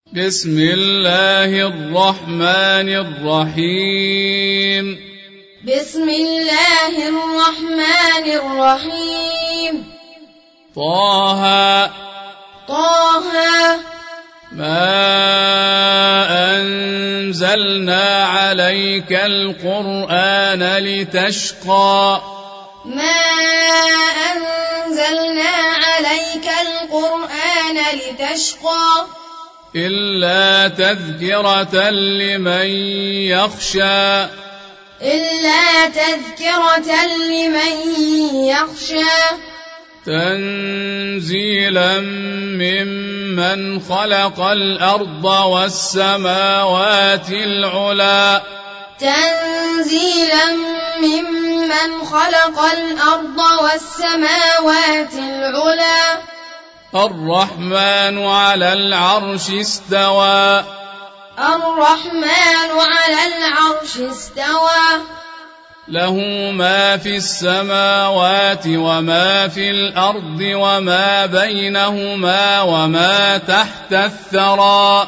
بسم الله الرحمن الرحيم بسم الله الرحمن الرحيم طه ما أنزلنا عليك القرآن لتشقى ما أنزلنا عليك القرآن لتشقى إلا تذكرة لمن يخشى تنزيلا ممن خلق الأرض والسماوات العلى الرحمن على العرش استوى له ما في السماوات وما في الأرض وما بينهما وما تحت الثرى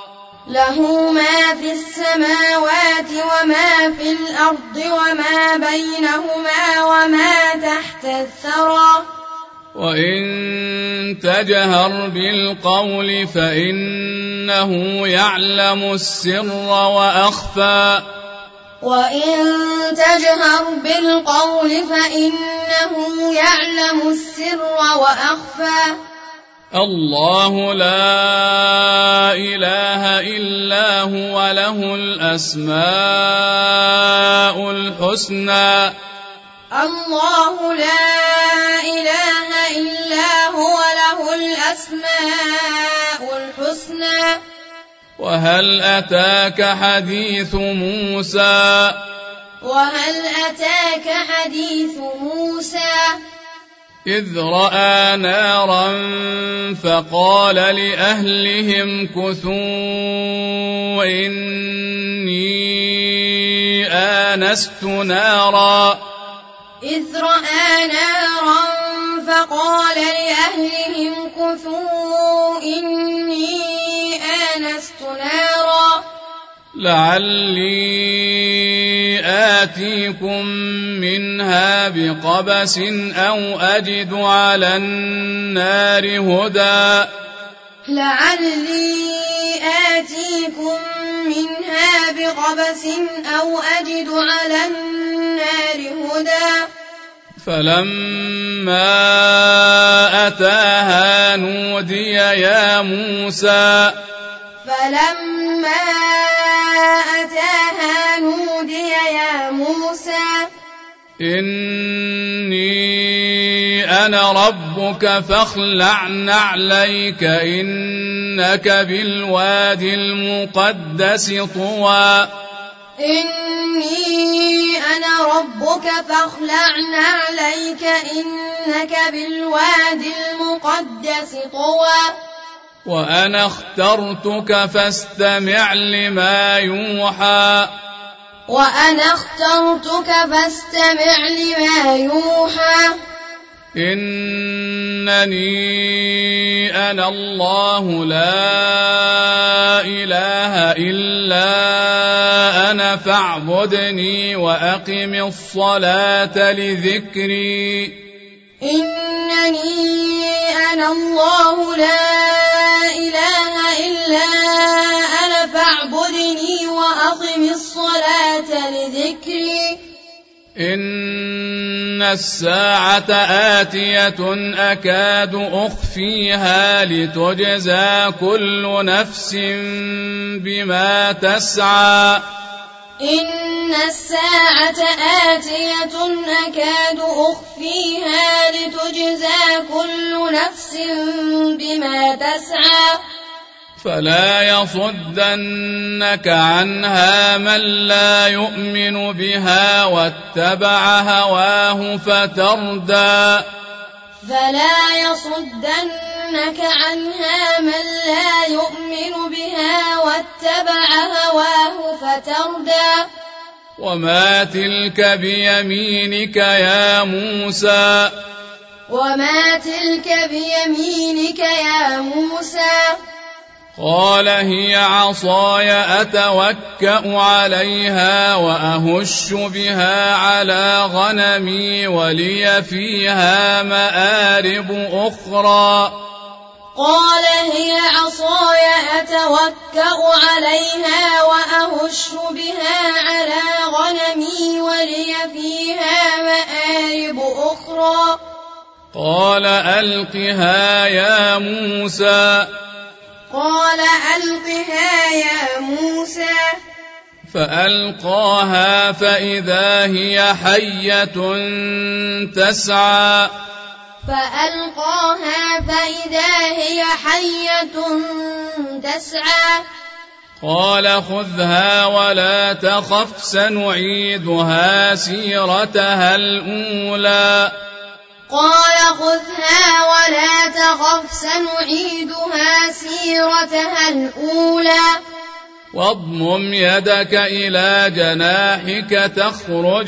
وإن تجهر بالقول فإنه يعلم السر وأخفى الله لا إله إلا هو له الأسماء الحسنى وهل أتاك حديث موسى إذ رأى نارا فقال لأهلهم كثوا إني آنست نارا لعلي آتيكم منها بقبس أو أجد على النار هدى فلما أتاها نودي يا موسى إني أنا ربك فاخلع نعليك إنك بالوادي المقدس طوى وأنا اخترتك فاستمع لما يوحى إنني أنا الله لا إله إلا أنا فاعبدني وأقم الصلاة لذكري إن الساعة آتية أكاد أخفيها لتجزى كل نفس بما تسعى فلا يصدنك عنها من لا يؤمن بها واتبع هواه فتردى وما تلك بيمينك يا موسى وما تلك بيمينك يا موسى قال هي عصاي أتوكأ عليها وأهش بها على غنمي ولي فيها مآرب أخرى قال هي عصاي أتوكأ عليها وأهش بها على غنمي ولي فيها مآرب أخرى قال ألقها يا موسى قال ألقها يا موسى فألقاها فإذا هي حية تسعى فألقاها فإذا هي حية تسعى قال خذها ولا تخف سنعيدها سيرتها الأولى قال خذها ولا تخف سنعيدها سيرتها الأولى واضمم يدك إلى جناحك تخرج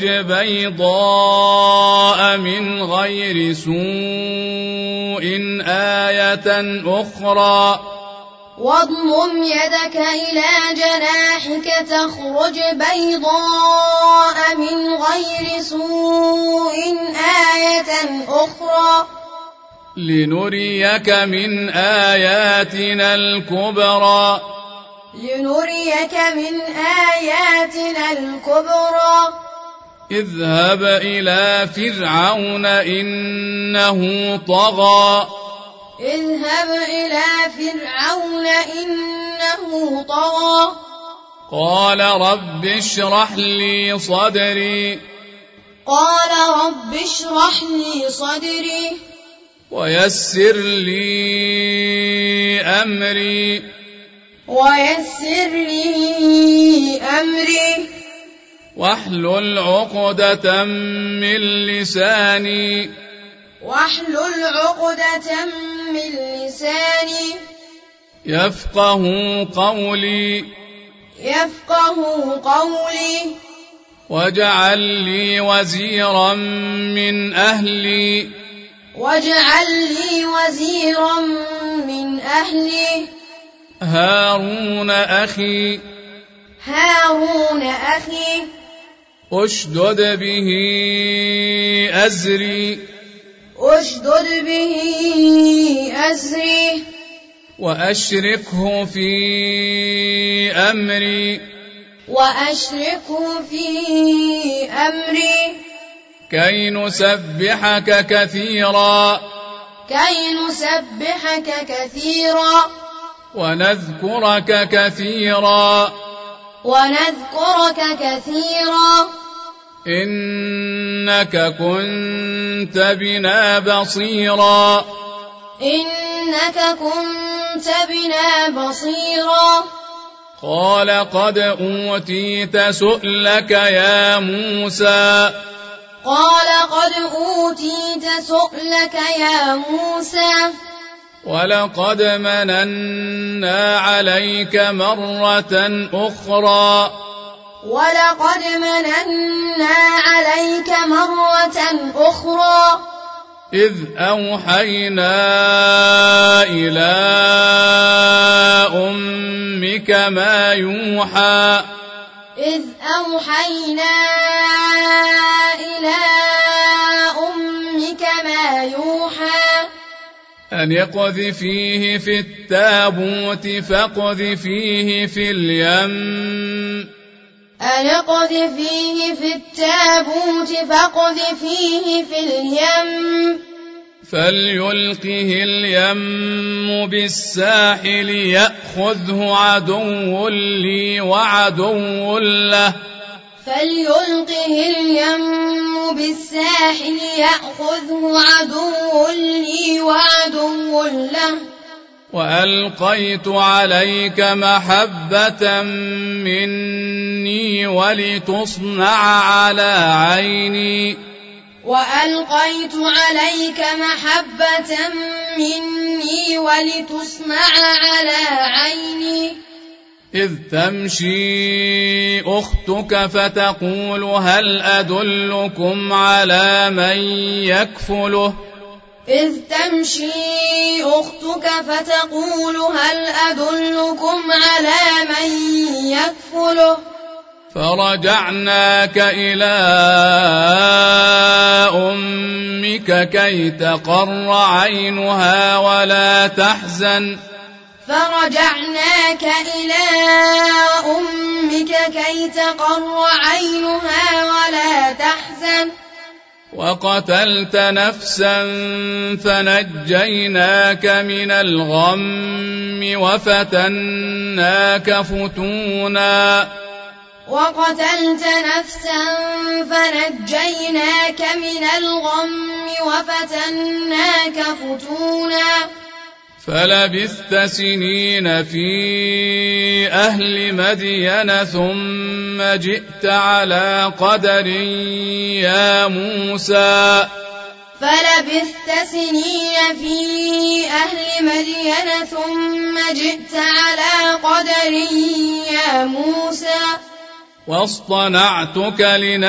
بيضاء من غير سوء آية أخرى واضمم يدك إلى جناحك تخرج بيضاء من غير سوء آية أخرى لنريك من آياتنا الكبرى لنريك من آياتنا الكبرى اذهب إلى فرعون إنه طغى اذهب إلى فرعون إنه طغى قال رب اشرح لي صدري قال رب اشرح لي صدري ويسر لي أمري ويسر لي أمري واحلل عقدة من لساني واحلل عقدة من لساني يفقه قولي واجعل لي وزيرا من أهلي من أهلي هارون أخي أشدد به أزري وأشركه في أمري كي نسبحك كثيرا ونذكرك كثيرا إنك كنت بنا بصيرا قال قد أوتيت سؤلك يا موسى ولقد مننا عليك مرة أخرى إذ أوحينا إلى أمك ما يوحى أن اقذفيه في التابوت فاقذفيه في اليم فليلقه اليم بالساحل يأخذه عدو لي وعدو له وألقيت عليك محبة مني ولتصنع على عيني إذ تمشي أختك فتقول هل أدلكم على من يكفله إذ تمشي أختك فتقول هل أدلكم على من يكفله فرجعناك إلى أمك كي تقر عينها ولا تحزن فرجعناك إلى أمك كي تقر عينها ولا تحزن وقتلت نفسا فنجيناك من الغم وفتناك فتونا وقتلت نفسا فنجيناك من الغم وفتناك فتونا فلبثت سنين في أهل مدين ثم جئت على قدر يا موسى فلبثت سنين في أهل مدين ثم جئت على قدر يا موسى واصطنعتك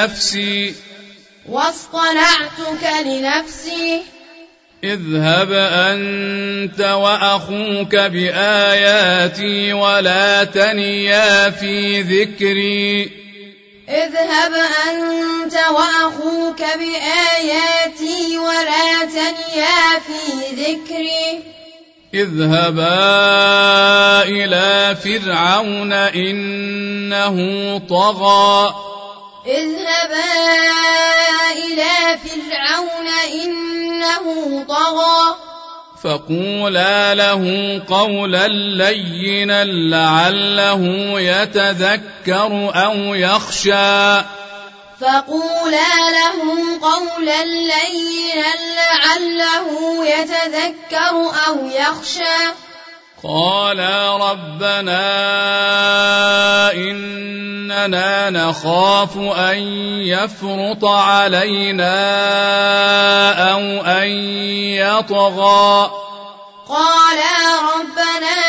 لنفسي اذهب أنت وأخوك بآياتي ولا تنيا في ذكري اذهب أنت وأخوك بآياتي ولا تنيا في ذكري اذهبا إلى فرعون إنه طغى اذهبا إلى فرعون إنه طغى فقولا له قولا لينا لعله يتذكر أو يخشى فقولا له قولا لينا لعله يتذكر أو يخشى قالا ربنا إننا نخاف أن يفرط علينا أو أن يطغى قالا ربنا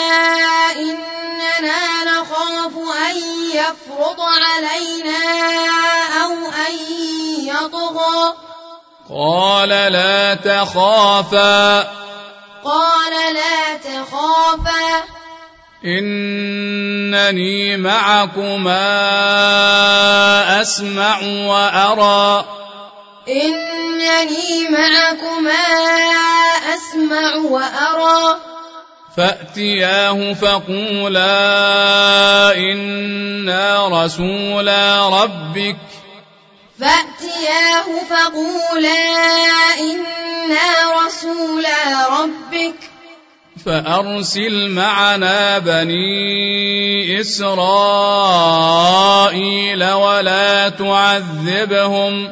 إننا نخاف أن يفرط علينا أو أن يطغى قال لا تخافا إنني معكما أسمع وأرى فأتياه فقولا إنا رسولا ربك فأرسل معنا بني إسرائيل ولا تعذبهم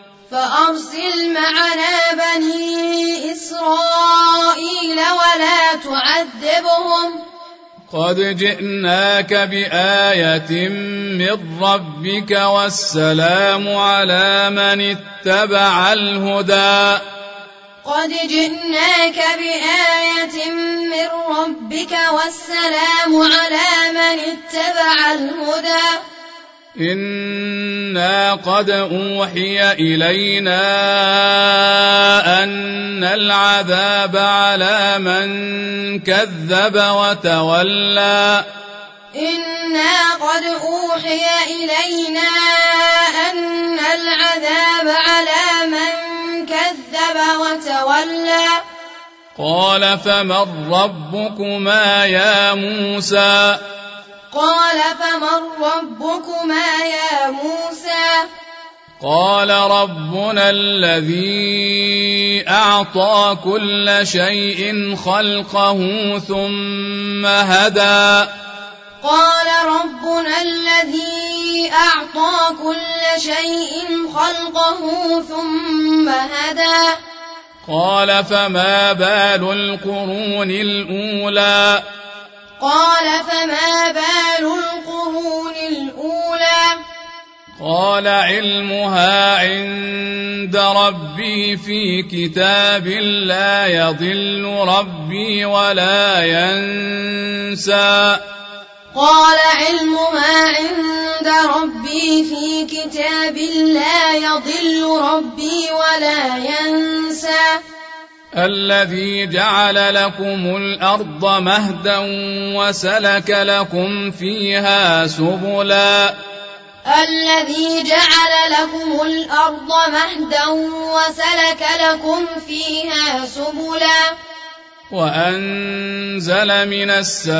قد جئناك بآية من ربك والسلام على من اتبع الهدى قد جئناك بآية من ربك والسلام على من اتبع الهدى إنا قد أوحي إلينا أن العذاب على من كذب وتولى إنا قد أوحي إلينا أن العذاب على من كذب وتولى قال فمن ربكما يا موسى قال ربنا الذي أعطى كل شيء خلقه ثم هدى قال فما بال القرون الأولى قال علمها عند ربي في كتاب لا يضل ربي ولا ينسى قال علمها عند ربي في كتاب لا يضل ربي ولا ينسى الذي جعل لكم الأرض مهدا وسلك لكم فيها سبلا الذي جعل لكم الأرض مهدا وسلك لكم فيها سبلا وأنزل من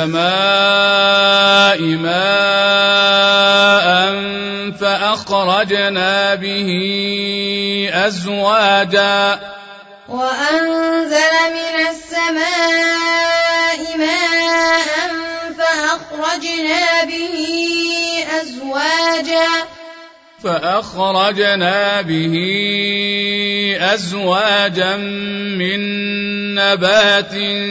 السماء ماء فأخرجنا به أزواجا وأنزل من السماء ماء فأخرجنا به أزواجا من نبات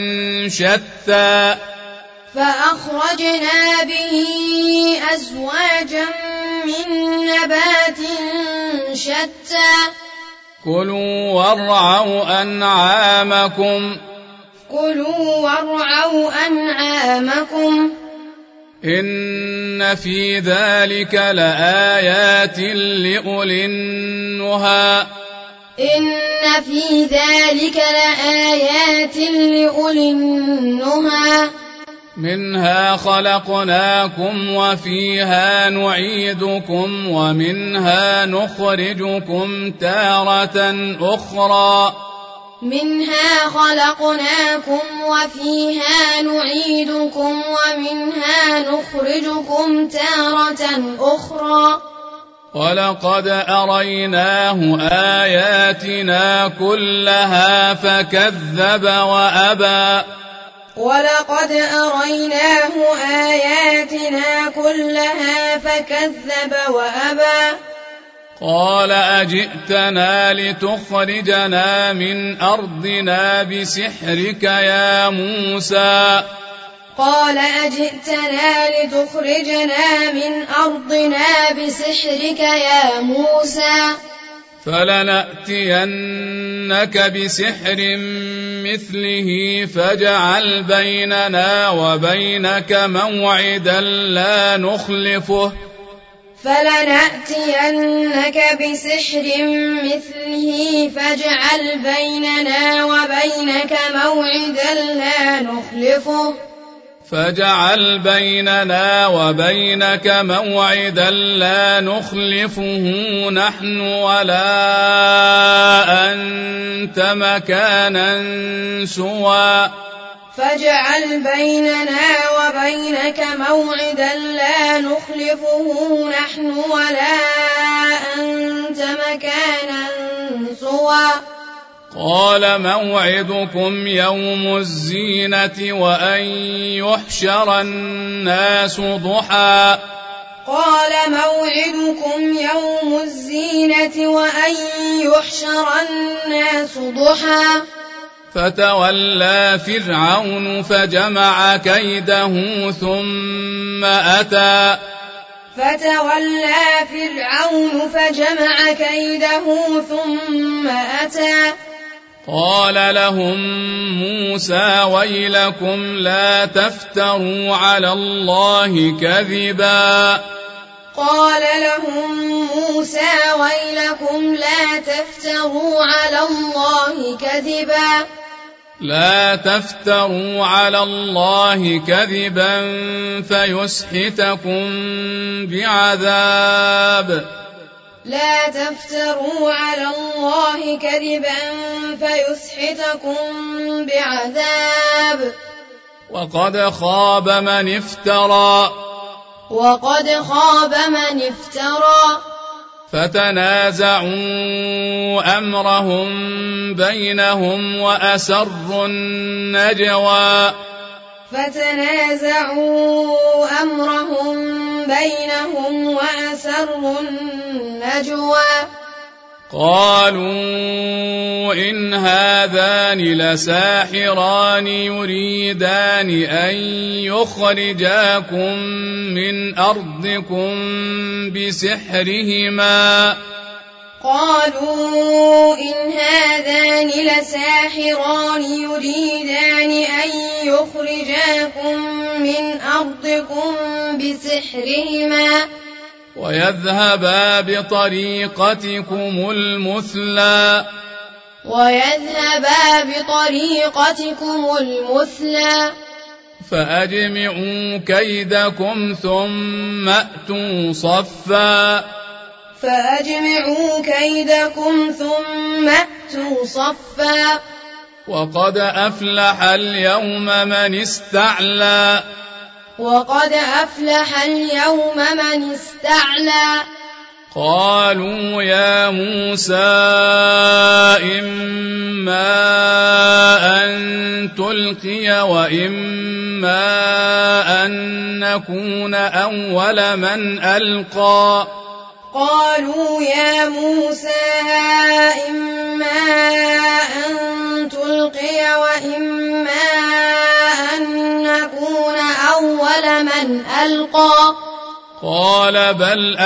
شتى كلوا وارعوا أنعامكم إن في ذلك لآيات لأولي النهى منها خلقناكم وفيها نعيدكم ومنها نخرجكم تارة أخرى ولقد أريناه آياتنا كلها فكذب وأبى قال أجئتنا لتخرجنا من أرضنا بسحرك يا موسى فلنأتينك بسحر مثله فاجعل بيننا وبينك موعدا لا نخلفه نحن ولا أنت مكانا سوى قال موعدكم يوم الزينة وأن يحشر الناس ضحى فتولى فرعون فجمع كيده ثم أتى قال لهم موسى ويلكم لا تفتروا على الله كذبا فيسحتكم بعذاب وقد خاب من افترى فتنازعوا أمرهم بينهم وأسروا النجوى قالوا إن هذان لساحران يريدان أن يخرجاكم من أرضكم بسحرهما ويذهبا بطريقتكم المثلى ويذهبا بطريقتكم المثلى فأجمعوا كيدكم ثم أتوا صفا وقد أفلح اليوم من استعلى قالوا يا موسى إما أن تلقي وإما أن نكون أول من ألقى قالوا يا موسى إما أن تلقي وإما أن نكون أول من ألقى قال بل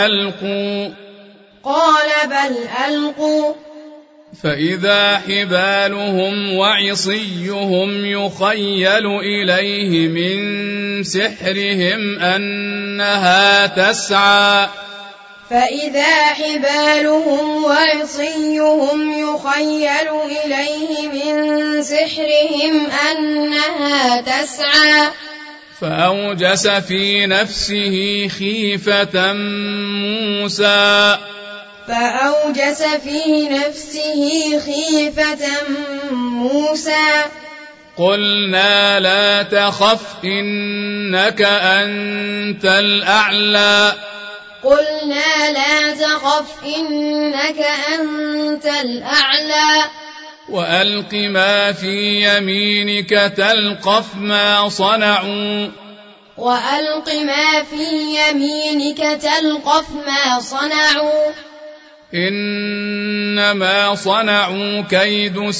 ألقوا فإذا حبالهم وعصيهم يخيل إليه من سحرهم أنها تسعى فأوجس في نفسه خيفة موسى قلنا لا تخف إنك أنت الأعلى وألق ما في يمينك تلقف ما صنعوا إنما صنعوا كيد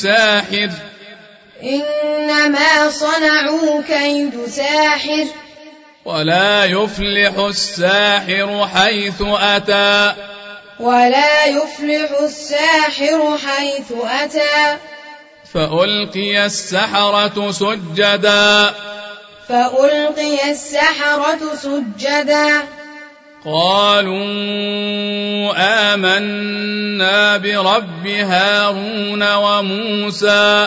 ساحر ولا يفلح الساحر حيث أتى فألقي السحرة سجدا قالوا آمنا برب هارون وموسى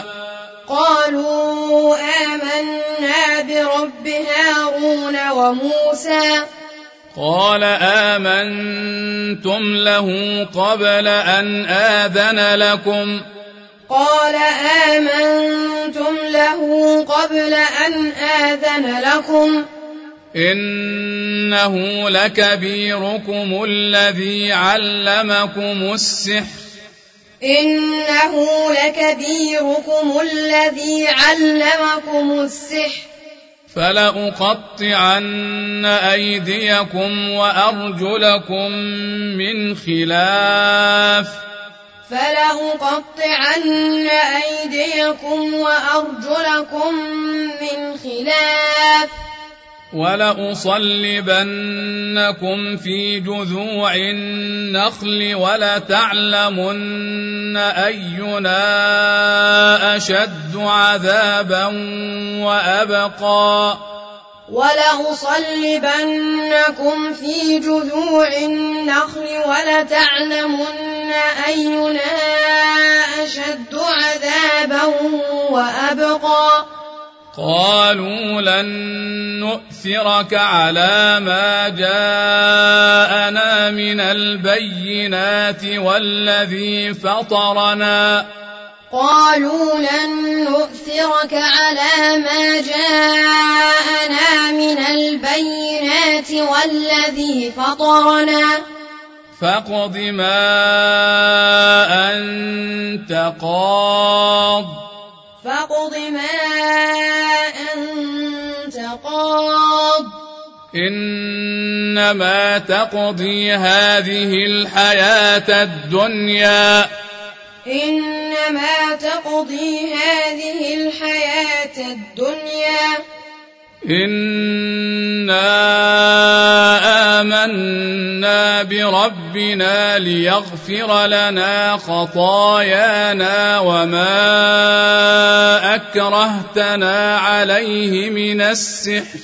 قال آمنتم له قبل أن آذن لكم إنه لكبيركم الذي علمكم السحر فلأقطعن أيديكم وأرجلكم من خلاف ولأصلبنكم في جذوع النخل ولتعلمن أينا أشد عذابا وأبقى قالوا لن نؤثرك على ما جاءنا من البينات والذي فطرنا فاقض ما أنت قاض إنما تقضي هذه الحياة الدنيا إنا آمنا بربنا ليغفر لنا خطايانا وما أكرهتنا عليه من السحر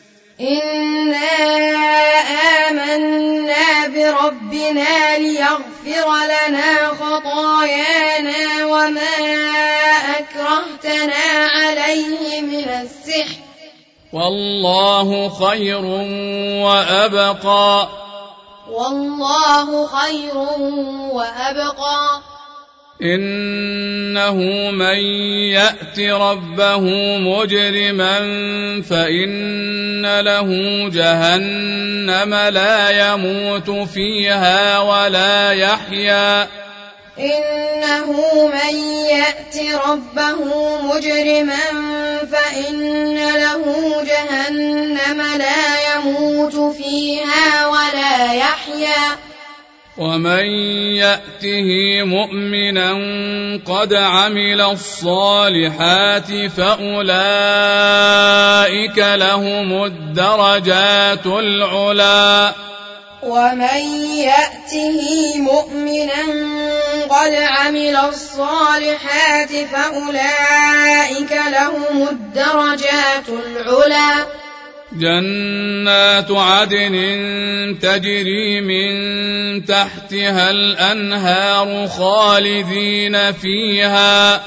إنا آمنا بربنا ليغفر ليغفر لنا خطايانا وما أكرهتنا عليه من السحر والله خير وأبقى. والله خير وأبقى. إنه من يأت ربه مجرما فإن له جهنم لا يموت فيها ولا يحيا. إنه من يأت ربه مجرما فإن له جهنم لا يموت فيها ولا يحيا. ومن يأته مؤمنا قد عمل الصالحات فأولئك لهم الدرجات العلى. ومن يأته مؤمنا قد عمل الصالحات فأولئك لهم الدرجات العلى. جنات عدن تجري من تحتها الأنهار خالدين فيها.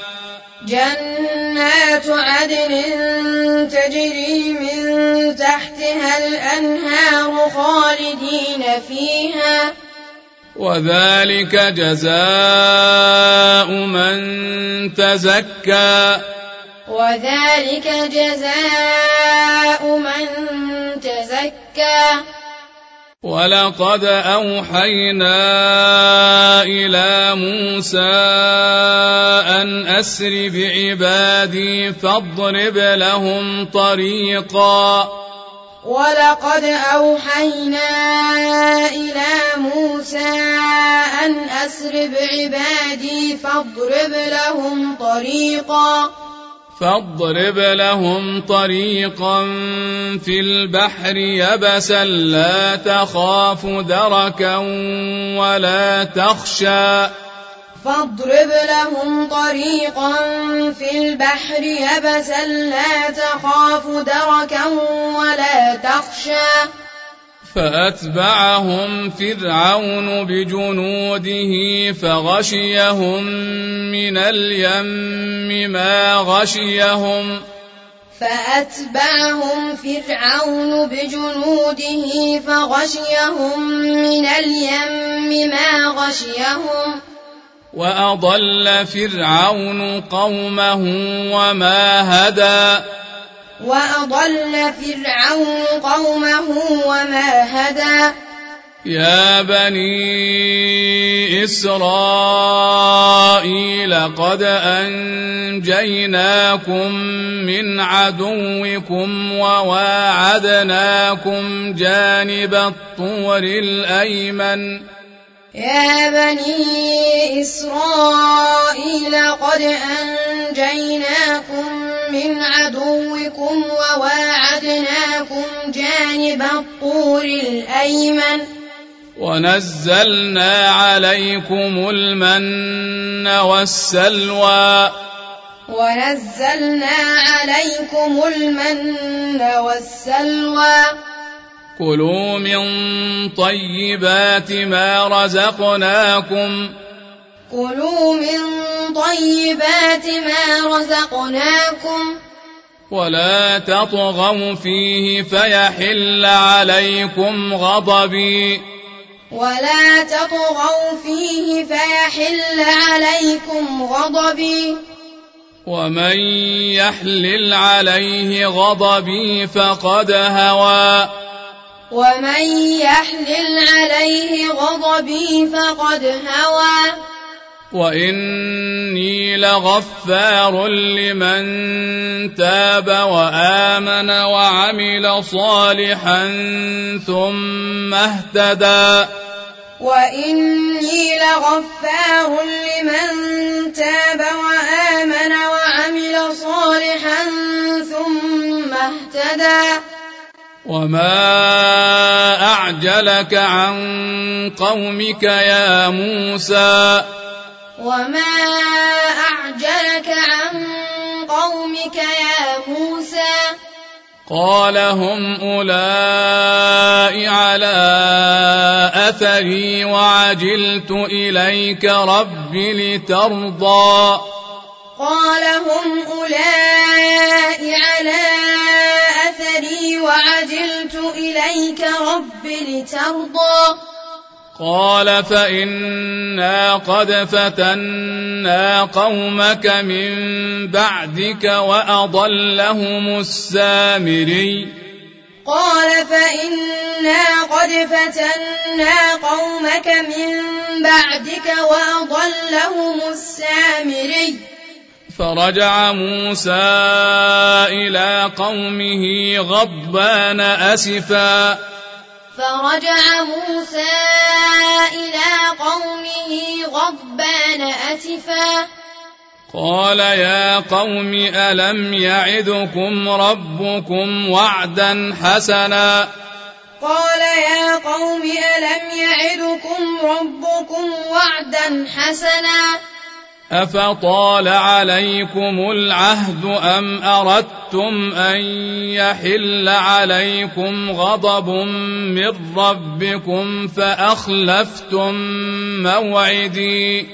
جنات عدن تجري من تحتها الأنهار خالدين فيها. وذلك جزاء من تزكى. وذلك جزاء من تزكى. ولقد أوحينا إلى موسى أن أسر بعبادي فاضرب لهم طريقا. ولقد أوحينا إلى موسى أن أسر بعبادي فاضرب لهم طريقا في البحر يبسا لا تخاف دركا ولا تخشى. فاضرب لهم طريقا في البحر يبسا لا تخاف دركا ولا تخشى. فأتبعهم فرعون بجنوده فغشيهم من اليم ما غشيهم. فأتبعهم فرعون بجنوده فغشيهم من اليم ما غشيهم. وأضل فرعون قومه وما هدى. وأضل فرعون قومه وما هدى. يا بني إسرائيل قد أنجيناكم من عدوكم وواعدناكم جانب الطور الأيمن. يا بني إسرائيل قد أنجيناكم من عدوكم وواعدناكم جانب الطور الأيمن. ونزلنا عليكم المن والسلوى. ونزلنا عليكم المن والسلوى. كلوا من طيبات ما رزقناكم. كلوا من طيبات ما رزقناكم. ولا تطغوا فيه فيحل عليكم غضبي. ولا تطغوا فيه فيحل عليكم غضبي. ومن يحلل عليه غضبي فقد هوى. ومن يحلل عليه غضبي فقد هوى. وإني لغفار لمن تاب وآمن وعمل صالحا ثم اهتدى. وإني لغفار لمن تاب وآمن وعمل صالحا ثم اهتدى. وما أعجلك عن قومك يا موسى. وما أعجلك عن قومك يا موسى. قال هم أولئك على أثري وعجلت إليك رب لترضى قال هم أولئك على أثري وعجلت إليك رب لترضى قال فإنا قد فتنا قومك من بعدك وأضلهم السامري قال فإنا قد فتنا قومك من بعدك وأضلهم السامري فرجع موسى إلى قومه غضبان أسفا قال يا قوم ألم يعدكم ربكم وعدا حسنا أفطال عليكم العهد أم أردتم أن يحل عليكم غضب من ربكم فأخلفتم موعدي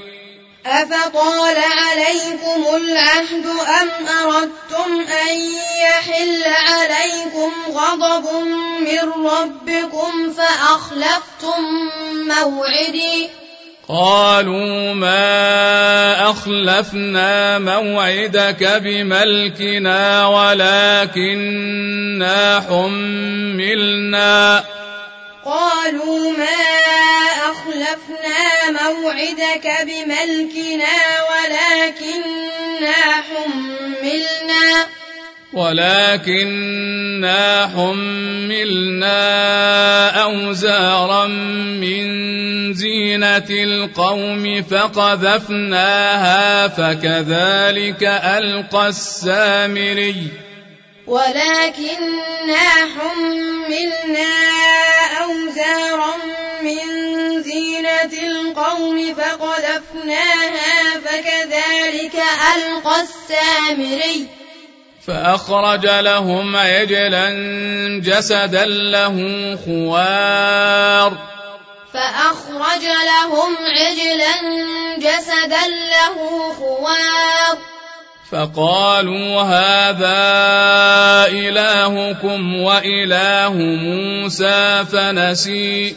قالوا ما أخلفنا موعدك بملكنا ولكننا حملنا أوزارا من زينة القوم فقذفناها فكذلك ألقى السامري فأخرج لهم عجلا جسدا له خوار فقالوا هذا إلهكم وإله موسى فنسي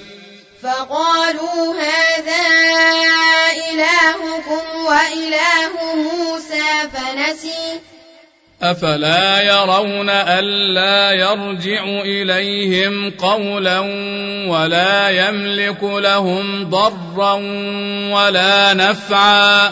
أفلا يرون ألا يرجع إليهم قولا ولا يملك لهم ضرا ولا نفعا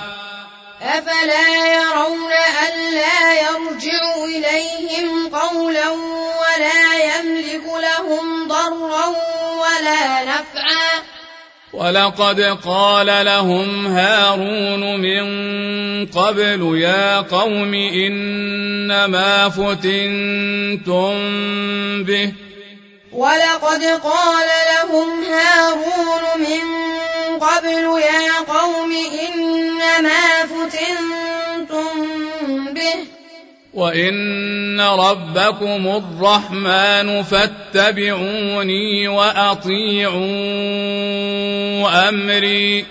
ولقد قال لهم هارون من قبل يا قوم إنما فتنتم به وإن ربكم الرحمن فاتبعوني وأطيعوا أمري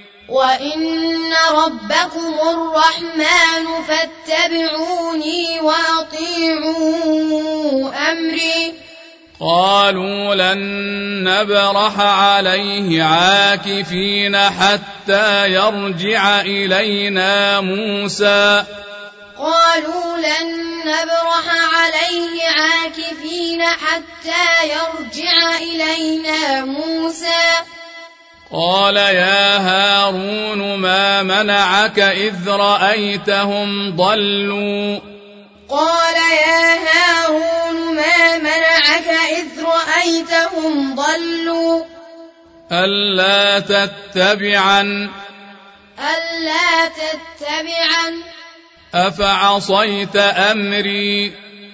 قالوا لن نبرح عليه عاكفين حتى يرجع إلينا موسى قال يا هارون ما منعك إذ رأيتهم ضلوا ألا تتبعن أفعصيت أمري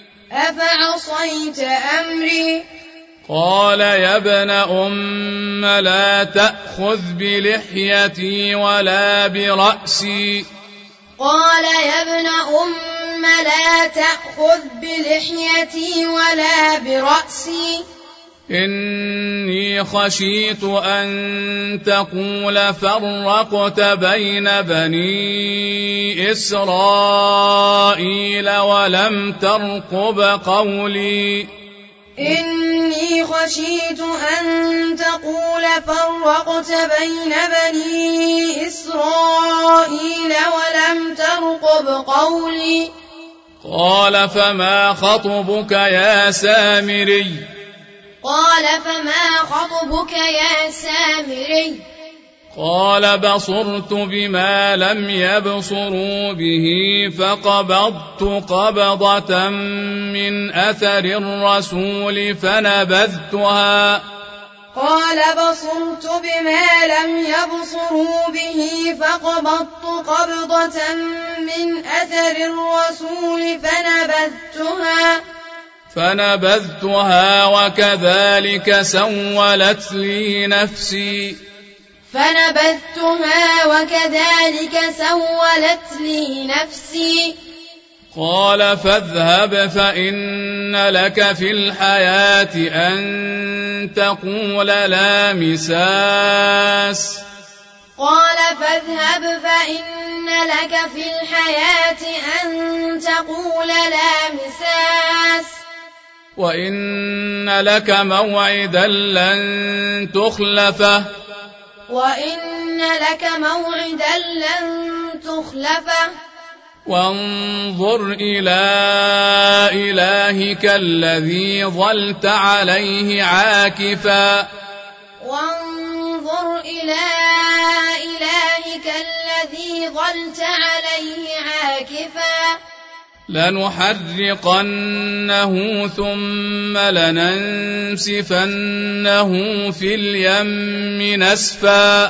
قال يا ابن أم لا تأخذ بلحيتي ولا برأسي إني خشيت أن تقول فرقت بين بني إسرائيل ولم ترقب قولي إني خشيت أن تقول فرقت بين بني إسرائيل ولم ترقب قولي قال فما خطبك يا سامري قال فما خطبك يا سامري قال بصرت بما لم يبصروا به فقبضت قبضة من أثر الرسول فنبذتها قال بصرت بما لم يبصروا به فقبضت قبضة من أثر الرسول فنبذتها وكذلك سولت لي نفسي قال فاذهب فإن لك في الحياة أن تقول لا مساس وإن لك موعدا لن تخلفه وانظر إلى إلهك الذي ظلت عليه عاكفا لنحرقنه ثم لننسفنه في اليم نسفا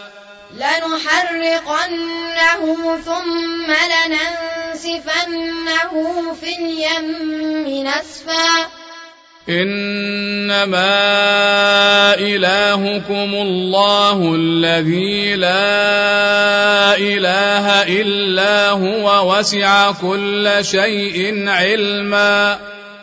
إنما إلهكم الله الذي لا إله إلا هو وسع كل شيء علما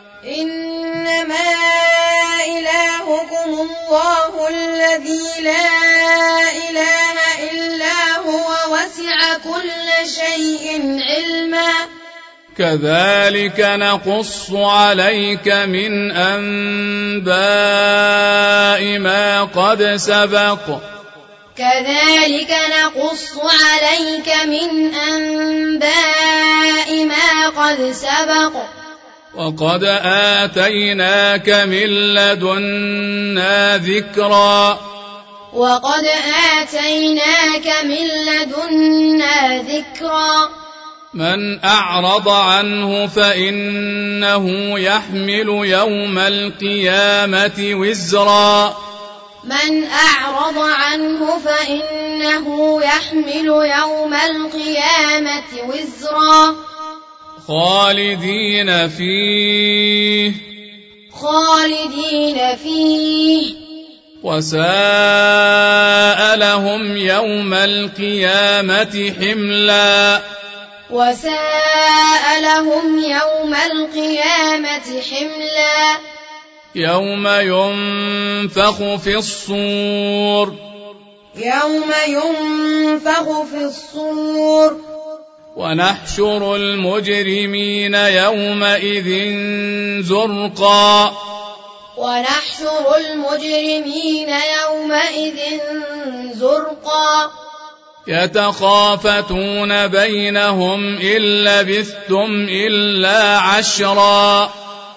كذلك نقص عليك من أنباء ما قد سبق وقد آتيناك من لدنا ذكرا من أعرض عنه فإنه يحمل يوم القيامة وزرا خالدين فيه وساء لهم يوم القيامة حملا يوم ينفخ في الصور ونحشر المجرمين يومئذ زرقا يتخافتون بينهم إن لبثتم إلا عشرا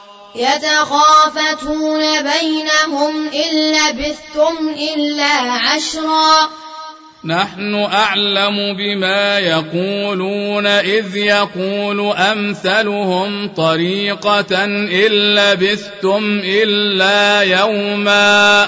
نحن أعلم بما يقولون إذ يقول أمثلهم طريقة إن لبثتم إلا يوما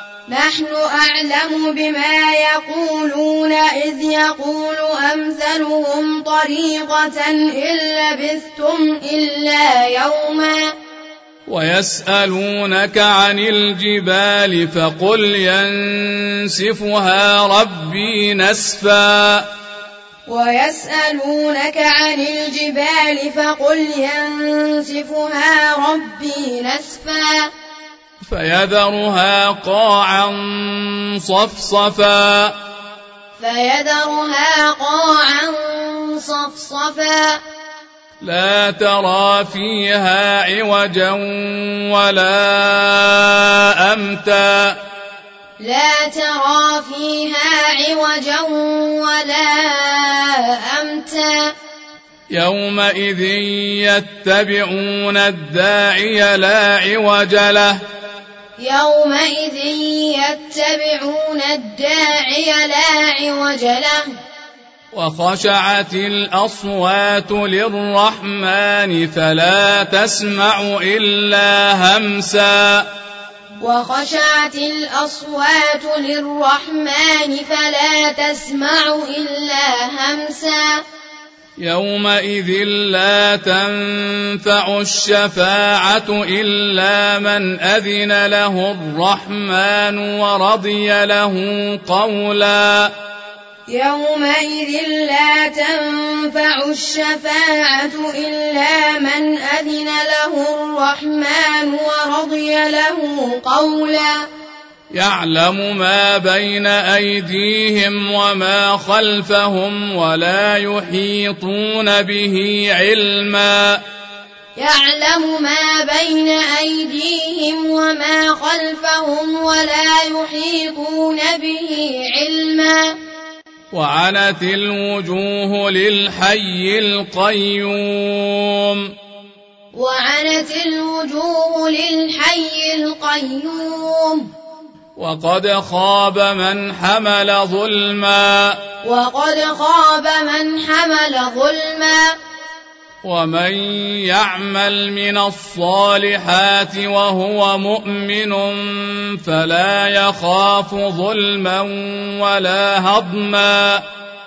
ويسألونك عن الجبال فقل ينسفها ربي نسفا فيذرها قاعا صفصفا لا ترى فيها عوجا ولا أمتا يومئذ يتبعون الداعي لا عوج له وخشعت الأصوات للرحمن فلا تسمع إلا همسا يومئذ لا تنفع الشفاعة إلا من أذن له الرحمن ورضي له قولا يعلم ما بين أيديهم وما خلفهم ولا يحيطون به علما وعنت الوجوه للحي القيوم وقد خاب من حمل ظلما ومن يعمل من الصالحات وهو مؤمن فلا يخاف ظلما ولا هضما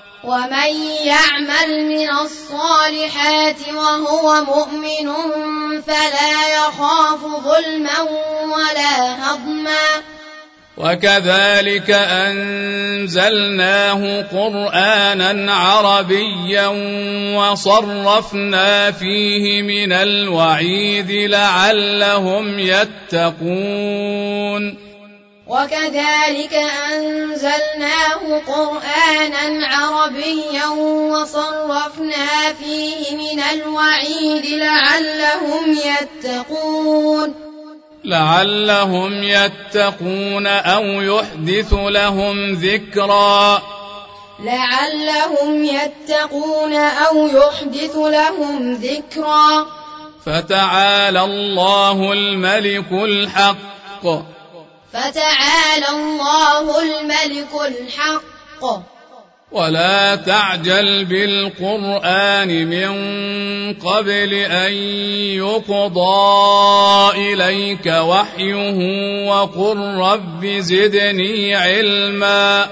وكذلك أنزلناه قرآنا عربيا وصرفنا فيه من الوعيد لعلهم يتقون أو يحدث لهم ذكرا فتعالى الله الملك الحق ولا تعجل بالقرآن من قبل أن يقضى إليك وحيه وقل رب زدني علما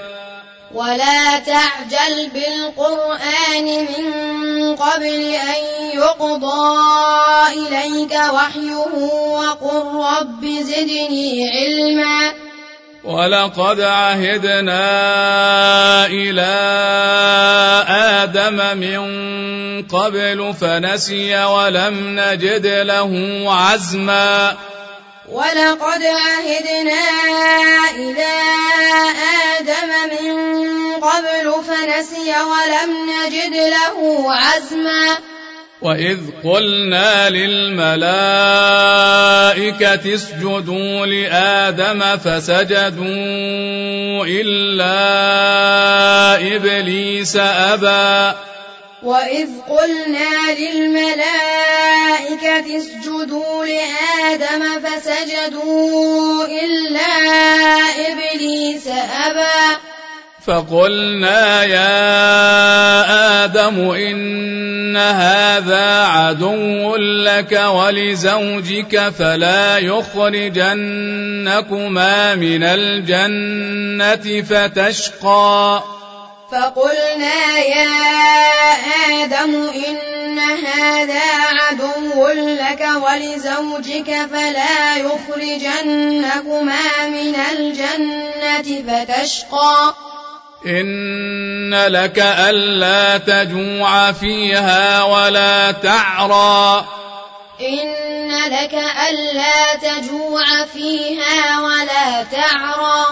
ولقد عهدنا إلى آدم من قبل فنسي ولم نجد له عزما وإذ قلنا للملائكة اسجدوا لآدم فسجدوا إلا إبليس أبى فقلنا يا آدم إن هذا عدو لك ولزوجك فلا يخرجنكما من الجنة فتشقى إن لك ألا تجوع فيها ولا تعرى لك ألا تجوع فيها ولا تعرى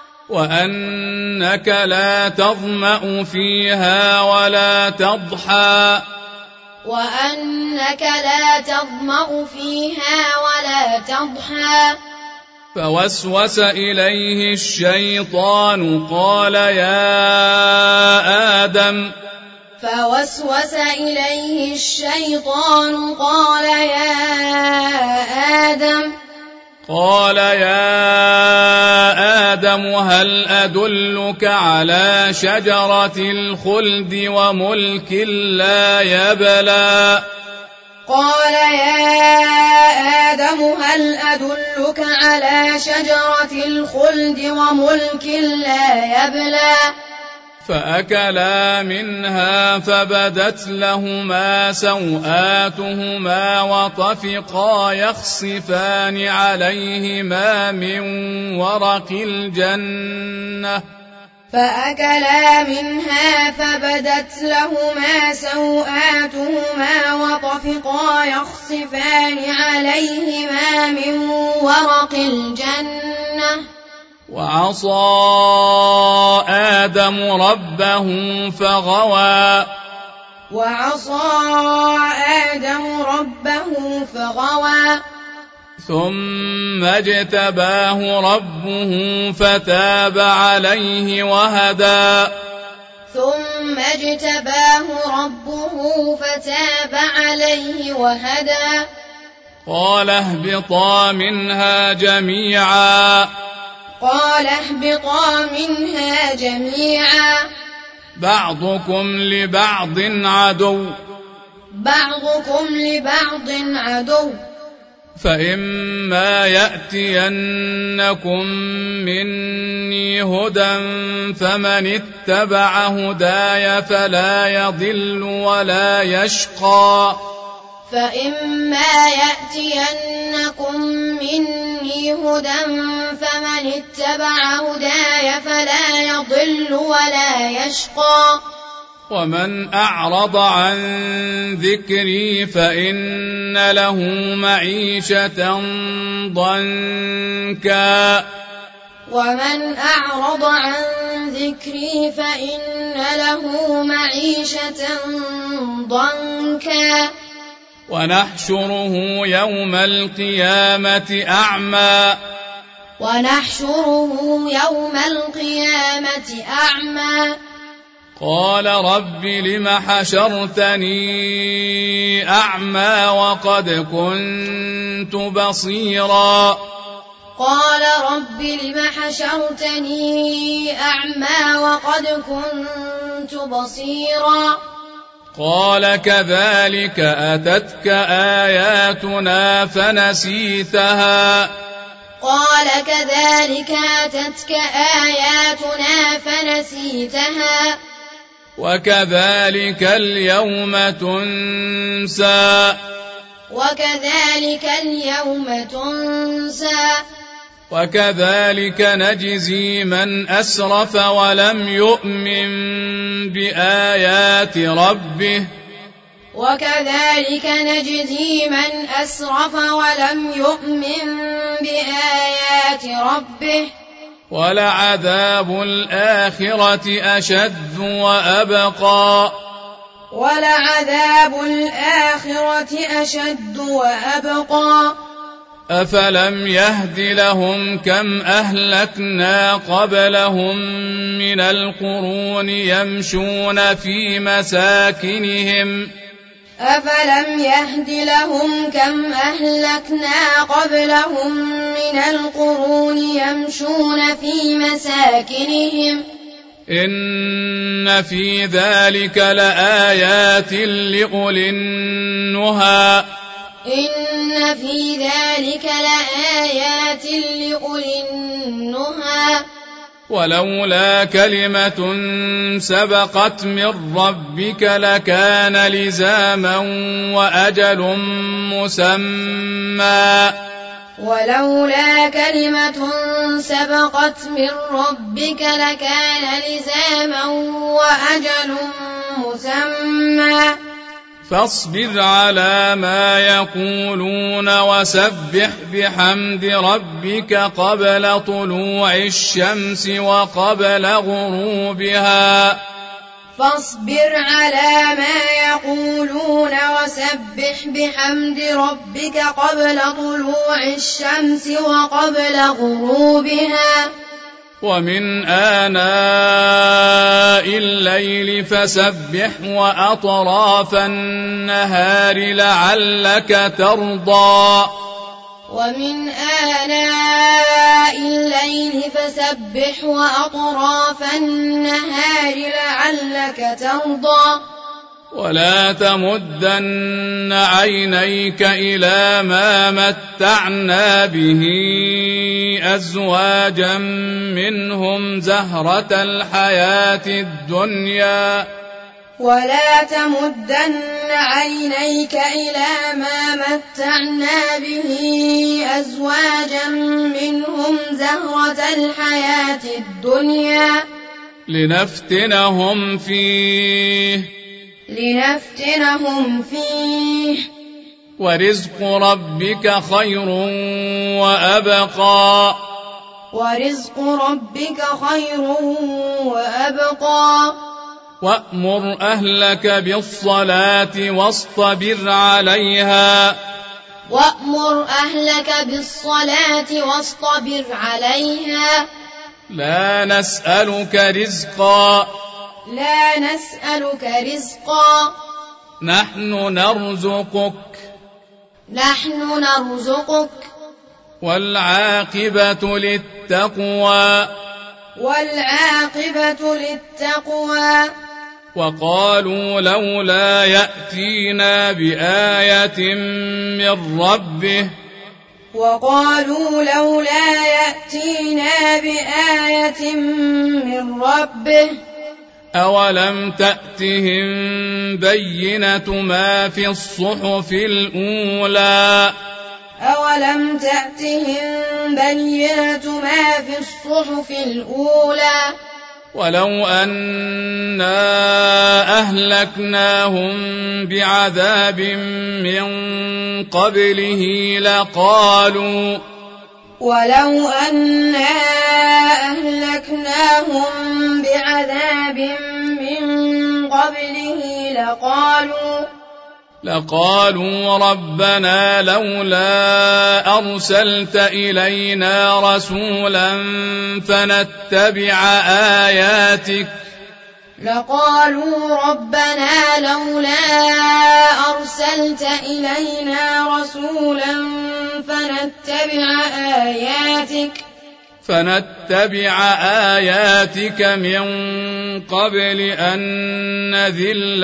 وأنك لا تظمأ فيها ولا تضحى وأنك لا تظمأ فيها ولا تضحى فوسوس إليه الشيطان قال يا آدم هل أدلك على شجرة الخلد وملك لا يبلى قال يا آدم هل أدلك على شجرة الخلد وملك لا يبلى فأكلا منها فبدت لهما سوآتهما وطفقا يخصفان عليهما من ورق الجنة فأكلا منها فبدت لهما سوآتهما وطفقا يخصفان عليهما من ورق الجنة وعصى آدم ربه فغوى ثم اجتباه ربه فتاب عليه وهدى قال اهبطا منها جميعا بعضكم لبعض عدو فإما يأتينكم مني هدى فمن اتبع هداي فلا يضل ولا يشقى ومن أعرض عن ذكري فإن له معيشة ضنكا ونحشره يوم القيامة أعمى قال رب لم حشرتني أعمى وقد كنت بصيرا قال كذلك أتتك آياتنا فنسيتها وكذلك اليوم تنسى وكذلك نجزي من أسرف ولم يؤمن بآيات ربه ولعذاب الآخرة أشد وأبقى أفلم يهد لهم كم أهلكنا قبلهم من القرون يمشون في مساكنهم إن في ذلك لآيات لأولي النهى ولولا كلمة سبقت من ربك لكان لزاما وأجل مسمى فاصبر على ما يقولون وسبح بحمد ربك قبل طلوع الشمس وقبل غروبها فاصبر على ما يقولون وسبح بحمد ربك قبل طلوع الشمس وقبل غروبها ومن آناء الليل فسبح وأطراف النهار لعلك ترضى ومن آناء الليل فسبح وأطراف النهار لعلك ترضى ولا تمدن عينيك إلى ما متعنا به أزواجا منهم زهرة الحياة الدنيا ولا تمدن عينيك إلى ما متعنا به أزواجا منهم زهرة الحياة الدنيا لنفتنهم فيه ورزق ربك خير وأبقى وأمر أهلك بالصلاة واصطبر عليها لا نسألك رزقا نحن نرزقك والعاقبة للتقوى وقالوا لولا يأتينا بآية من ربه أولم تأتهم بينة ما في الصحف الأولى ولو أنا أهلكناهم بعذاب من قبله لقالوا ربنا لولا أرسلت إلينا رسولا فنتبع آياتك من قبل أن نذل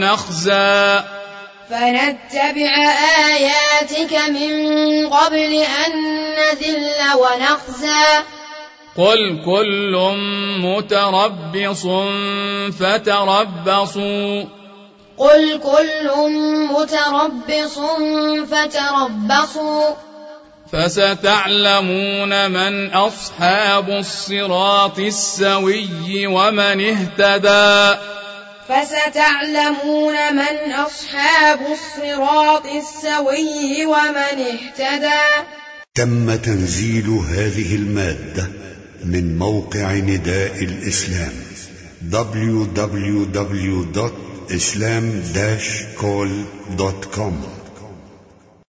ونخزى قل كل متربص فتربصوا فستعلمون من أصحاب الصراط السوي ومن اهتدى تم تنزيل هذه المادة من موقع نداء الإسلام www.islam-call.com